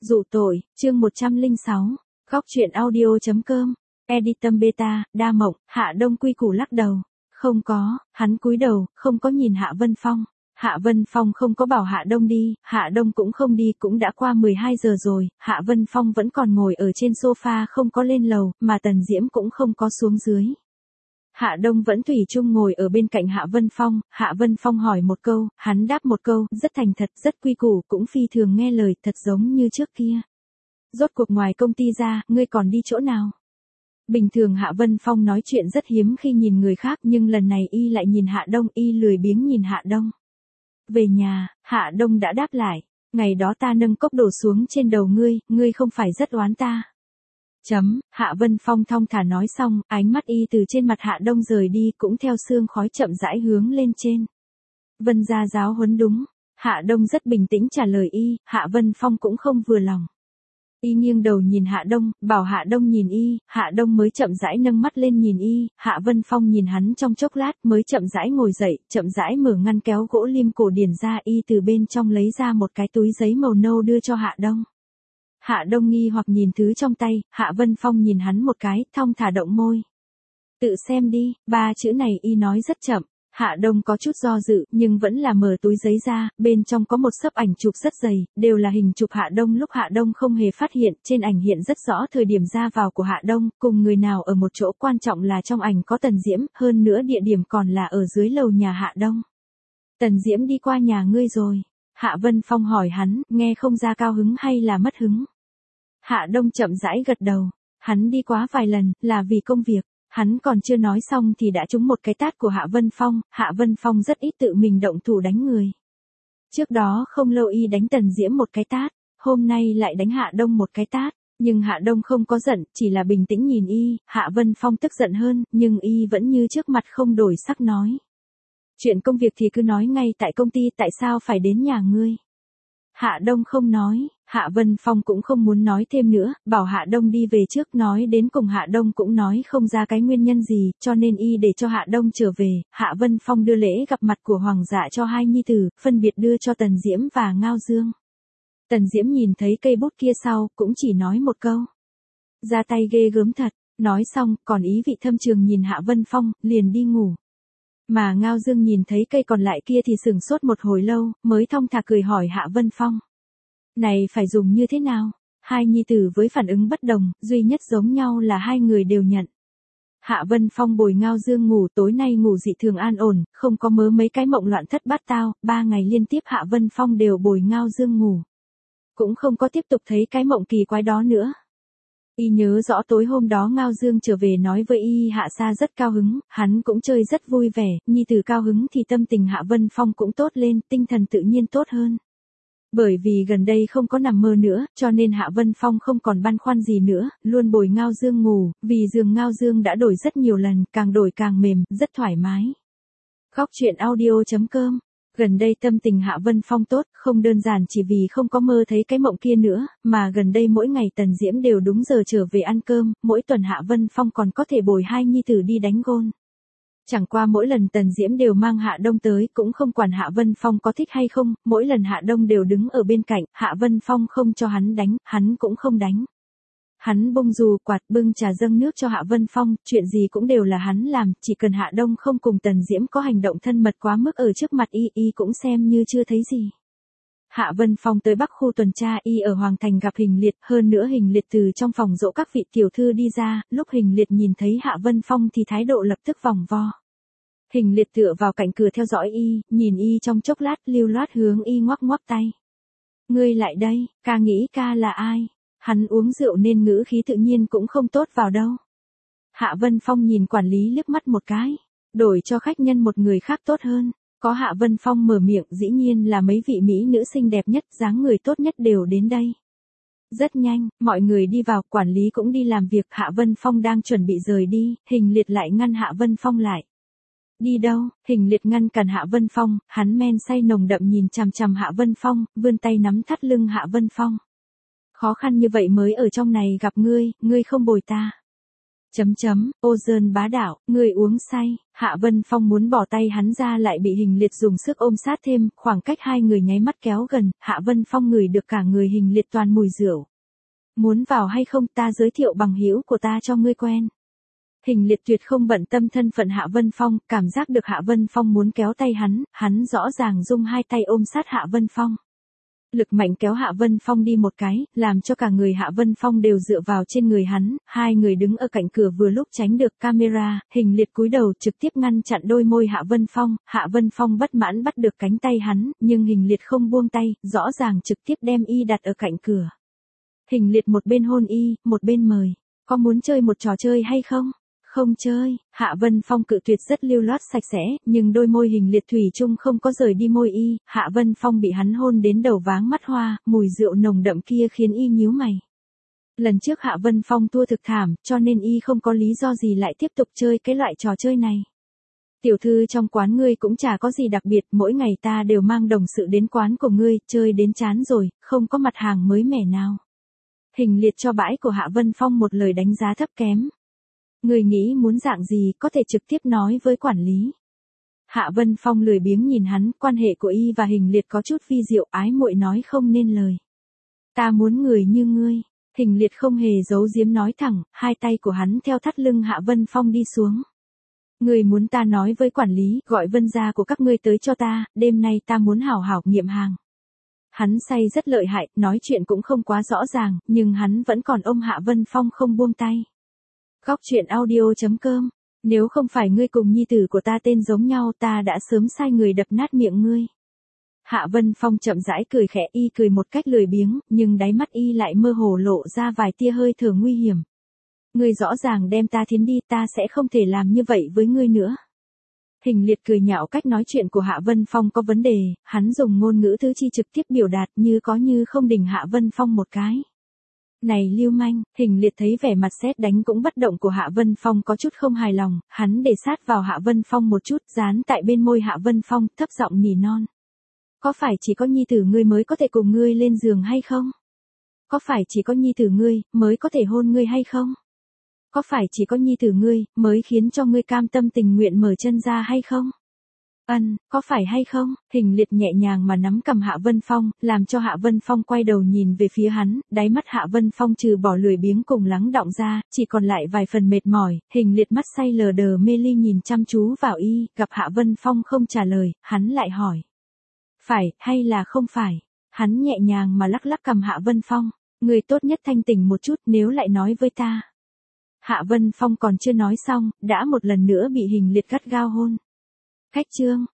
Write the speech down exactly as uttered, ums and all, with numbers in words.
Dụ tội, chương một trăm lẻ sáu, góc truyện audio.com, Editum Beta, Đa Mộng, Hạ Đông quy củ lắc đầu. Không có, hắn cúi đầu, không có nhìn Hạ Vân Phong. Hạ Vân Phong không có bảo Hạ Đông đi, Hạ Đông cũng không đi, cũng đã qua mười hai giờ rồi, Hạ Vân Phong vẫn còn ngồi ở trên sofa không có lên lầu, mà Tần Diễm cũng không có xuống dưới. Hạ Đông vẫn thủy chung ngồi ở bên cạnh Hạ Vân Phong, Hạ Vân Phong hỏi một câu, hắn đáp một câu, rất thành thật, rất quy củ, cũng phi thường nghe lời, thật giống như trước kia. Rốt cuộc ngoài công ty ra, ngươi còn đi chỗ nào? Bình thường Hạ Vân Phong nói chuyện rất hiếm khi nhìn người khác, nhưng lần này y lại nhìn Hạ Đông, y lười biếng nhìn Hạ Đông. Về nhà, Hạ Đông đã đáp lại, ngày đó ta nâng cốc đổ xuống trên đầu ngươi, ngươi không phải rất oán ta. Chấm, Hạ Vân Phong thong thả nói xong, ánh mắt y từ trên mặt Hạ Đông rời đi, cũng theo sương khói chậm rãi hướng lên trên. Vân gia giáo huấn đúng. Hạ Đông rất bình tĩnh trả lời y, Hạ Vân Phong cũng không vừa lòng. Y nghiêng đầu nhìn Hạ Đông, bảo Hạ Đông nhìn y, Hạ Đông mới chậm rãi nâng mắt lên nhìn y, Hạ Vân Phong nhìn hắn trong chốc lát mới chậm rãi ngồi dậy, chậm rãi mở ngăn kéo gỗ lim cổ điển ra, y từ bên trong lấy ra một cái túi giấy màu nâu đưa cho Hạ Đông. Hạ Đông nghi hoặc nhìn thứ trong tay, Hạ Vân Phong nhìn hắn một cái, thong thả động môi. Tự xem đi, ba chữ này y nói rất chậm. Hạ Đông có chút do dự, nhưng vẫn là mở túi giấy ra, bên trong có một xấp ảnh chụp rất dày, đều là hình chụp Hạ Đông lúc Hạ Đông không hề phát hiện, trên ảnh hiện rất rõ thời điểm ra vào của Hạ Đông, cùng người nào ở một chỗ, quan trọng là trong ảnh có Tần Diễm, hơn nữa địa điểm còn là ở dưới lầu nhà Hạ Đông. Tần Diễm đi qua nhà ngươi rồi. Hạ Vân Phong hỏi hắn, nghe không ra cao hứng hay là mất hứng. Hạ Đông chậm rãi gật đầu, hắn đi quá vài lần, là vì công việc. Hắn còn chưa nói xong thì đã trúng một cái tát của Hạ Vân Phong, Hạ Vân Phong rất ít tự mình động thủ đánh người. Trước đó không lâu y đánh Tần Diễm một cái tát, hôm nay lại đánh Hạ Đông một cái tát, nhưng Hạ Đông không có giận, chỉ là bình tĩnh nhìn y, Hạ Vân Phong tức giận hơn, nhưng y vẫn như trước mặt không đổi sắc nói. Chuyện công việc thì cứ nói ngay tại công ty, tại sao phải đến nhà ngươi? Hạ Đông không nói, Hạ Vân Phong cũng không muốn nói thêm nữa, bảo Hạ Đông đi về trước, nói đến cùng Hạ Đông cũng nói không ra cái nguyên nhân gì, cho nên y để cho Hạ Đông trở về, Hạ Vân Phong đưa lễ gặp mặt của Hoàng dạ cho hai nhi tử, phân biệt đưa cho Tần Diễm và Ngao Dương. Tần Diễm nhìn thấy cây bút kia sau, cũng chỉ nói một câu. Ra tay ghê gớm thật, nói xong, còn ý vị thâm trường nhìn Hạ Vân Phong, liền đi ngủ. Mà Ngao Dương nhìn thấy cây còn lại kia thì sửng sốt một hồi lâu, mới thong thả cười hỏi Hạ Vân Phong. Này phải dùng như thế nào? Hai nhi tử với phản ứng bất đồng, duy nhất giống nhau là hai người đều nhận. Hạ Vân Phong bồi Ngao Dương ngủ, tối nay ngủ dị thường an ổn, không có mơ mấy cái mộng loạn thất bát tao, ba ngày liên tiếp Hạ Vân Phong đều bồi Ngao Dương ngủ. Cũng không có tiếp tục thấy cái mộng kỳ quái đó nữa. Y nhớ rõ tối hôm đó Ngao Dương trở về nói với y Hạ Sa rất cao hứng, hắn cũng chơi rất vui vẻ, nhi tử cao hứng thì tâm tình Hạ Vân Phong cũng tốt lên, tinh thần tự nhiên tốt hơn. Bởi vì gần đây không có nằm mơ nữa, cho nên Hạ Vân Phong không còn băn khoăn gì nữa, luôn bồi Ngao Dương ngủ, vì giường Ngao Dương đã đổi rất nhiều lần, càng đổi càng mềm, rất thoải mái. Góc truyện audio.com. Gần đây tâm tình Hạ Vân Phong tốt, không đơn giản chỉ vì không có mơ thấy cái mộng kia nữa, mà gần đây mỗi ngày Tần Diễm đều đúng giờ trở về ăn cơm, mỗi tuần Hạ Vân Phong còn có thể bồi hai nhi tử đi đánh gôn. Chẳng qua mỗi lần Tần Diễm đều mang Hạ Đông tới, cũng không quản Hạ Vân Phong có thích hay không, mỗi lần Hạ Đông đều đứng ở bên cạnh, Hạ Vân Phong không cho hắn đánh, hắn cũng không đánh. Hắn bông dù quạt, bưng trà dâng nước cho Hạ Vân Phong, chuyện gì cũng đều là hắn làm, chỉ cần Hạ Đông không cùng Tần Diễm có hành động thân mật quá mức ở trước mặt y, y cũng xem như chưa thấy gì. Hạ Vân Phong tới Bắc khu tuần tra, y ở Hoàng Thành gặp Hình Liệt, hơn nữa Hình Liệt từ trong phòng dỗ các vị tiểu thư đi ra, lúc Hình Liệt nhìn thấy Hạ Vân Phong thì thái độ lập tức vòng vo. Hình Liệt tựa vào cạnh cửa theo dõi y, nhìn y trong chốc lát, lưu loát hướng y ngoắc ngoắc tay. Ngươi lại đây, ca nghĩ ca là ai? Hắn uống rượu nên ngữ khí tự nhiên cũng không tốt vào đâu. Hạ Vân Phong nhìn quản lý liếc mắt một cái, đổi cho khách nhân một người khác tốt hơn. Có Hạ Vân Phong mở miệng, dĩ nhiên là mấy vị mỹ nữ xinh đẹp nhất, dáng người tốt nhất đều đến đây. Rất nhanh, mọi người đi vào, quản lý cũng đi làm việc, Hạ Vân Phong đang chuẩn bị rời đi, Hình Liệt lại ngăn Hạ Vân Phong lại. Đi đâu? Hình Liệt ngăn cản Hạ Vân Phong, hắn men say nồng đậm nhìn chằm chằm Hạ Vân Phong, vươn tay nắm thắt lưng Hạ Vân Phong. Khó khăn như vậy mới ở trong này gặp ngươi, ngươi không bồi ta. Chấm chấm, ô dơn bá đạo, người uống say, Hạ Vân Phong muốn bỏ tay hắn ra lại bị Hình Liệt dùng sức ôm sát thêm, khoảng cách hai người nháy mắt kéo gần, Hạ Vân Phong ngửi được cả người Hình Liệt toàn mùi rượu. Muốn vào hay không, ta giới thiệu bằng hữu của ta cho ngươi quen. Hình Liệt tuyệt không bận tâm thân phận Hạ Vân Phong, cảm giác được Hạ Vân Phong muốn kéo tay hắn, hắn rõ ràng dùng hai tay ôm sát Hạ Vân Phong. Lực mạnh kéo Hạ Vân Phong đi một cái, làm cho cả người Hạ Vân Phong đều dựa vào trên người hắn, hai người đứng ở cạnh cửa vừa lúc tránh được camera, Hình Liệt cúi đầu trực tiếp ngăn chặn đôi môi Hạ Vân Phong, Hạ Vân Phong bất mãn bắt được cánh tay hắn, nhưng Hình Liệt không buông tay, rõ ràng trực tiếp đem y đặt ở cạnh cửa. Hình Liệt một bên hôn y, một bên mời, có muốn chơi một trò chơi hay không? Không chơi, Hạ Vân Phong cự tuyệt rất lưu loát sạch sẽ, nhưng đôi môi Hình Liệt thủy chung không có rời đi môi y, Hạ Vân Phong bị hắn hôn đến đầu váng mắt hoa, mùi rượu nồng đậm kia khiến y nhíu mày. Lần trước Hạ Vân Phong thua thực thảm, cho nên y không có lý do gì lại tiếp tục chơi cái loại trò chơi này. Tiểu thư trong quán ngươi cũng chả có gì đặc biệt, mỗi ngày ta đều mang đồng sự đến quán của ngươi, chơi đến chán rồi, không có mặt hàng mới mẻ nào. Hình Liệt cho bãi của Hạ Vân Phong một lời đánh giá thấp kém. Người nghĩ muốn dạng gì có thể trực tiếp nói với quản lý. Hạ Vân Phong lười biếng nhìn hắn, quan hệ của y và Hình Liệt có chút vi diệu, ái muội nói không nên lời. Ta muốn người như ngươi. Hình Liệt không hề giấu giếm nói thẳng, hai tay của hắn theo thắt lưng Hạ Vân Phong đi xuống. Người muốn ta nói với quản lý, gọi Vân gia của các ngươi tới cho ta, đêm nay ta muốn hảo hảo nghiệm hàng. Hắn say rất lợi hại, nói chuyện cũng không quá rõ ràng, nhưng hắn vẫn còn ôm Hạ Vân Phong không buông tay. Góc truyện audio chấm com. Nếu không phải ngươi cùng nhi tử của ta tên giống nhau, ta đã sớm sai người đập nát miệng ngươi. Hạ Vân Phong chậm rãi cười khẽ, y cười một cách lười biếng, nhưng đáy mắt y lại mơ hồ lộ ra vài tia hơi thở nguy hiểm. Ngươi rõ ràng đem ta thiến đi, ta sẽ không thể làm như vậy với ngươi nữa. Hình Liệt cười nhạo cách nói chuyện của Hạ Vân Phong có vấn đề, hắn dùng ngôn ngữ thứ chi trực tiếp biểu đạt như có như không đỉnh Hạ Vân Phong một cái. Này lưu manh, Hình Liệt thấy vẻ mặt sét đánh cũng bất động của Hạ Vân Phong có chút không hài lòng, hắn để sát vào Hạ Vân Phong một chút, dán tại bên môi Hạ Vân Phong, thấp giọng nỉ non. Có phải chỉ có nhi tử ngươi mới có thể cùng ngươi lên giường hay không? Có phải chỉ có nhi tử ngươi mới có thể hôn ngươi hay không? Có phải chỉ có nhi tử ngươi mới khiến cho ngươi cam tâm tình nguyện mở chân ra hay không? Ân, có phải hay không? Hình Liệt nhẹ nhàng mà nắm cầm Hạ Vân Phong, làm cho Hạ Vân Phong quay đầu nhìn về phía hắn, đáy mắt Hạ Vân Phong trừ bỏ lười biếng cùng lắng đọng ra, chỉ còn lại vài phần mệt mỏi, Hình Liệt mắt say lờ đờ mê ly nhìn chăm chú vào y, gặp Hạ Vân Phong không trả lời, hắn lại hỏi. Phải, hay là không phải? Hắn nhẹ nhàng mà lắc lắc cầm Hạ Vân Phong, người tốt nhất thanh tỉnh một chút nếu lại nói với ta. Hạ Vân Phong còn chưa nói xong, đã một lần nữa bị Hình Liệt gắt gao hôn. Khách chương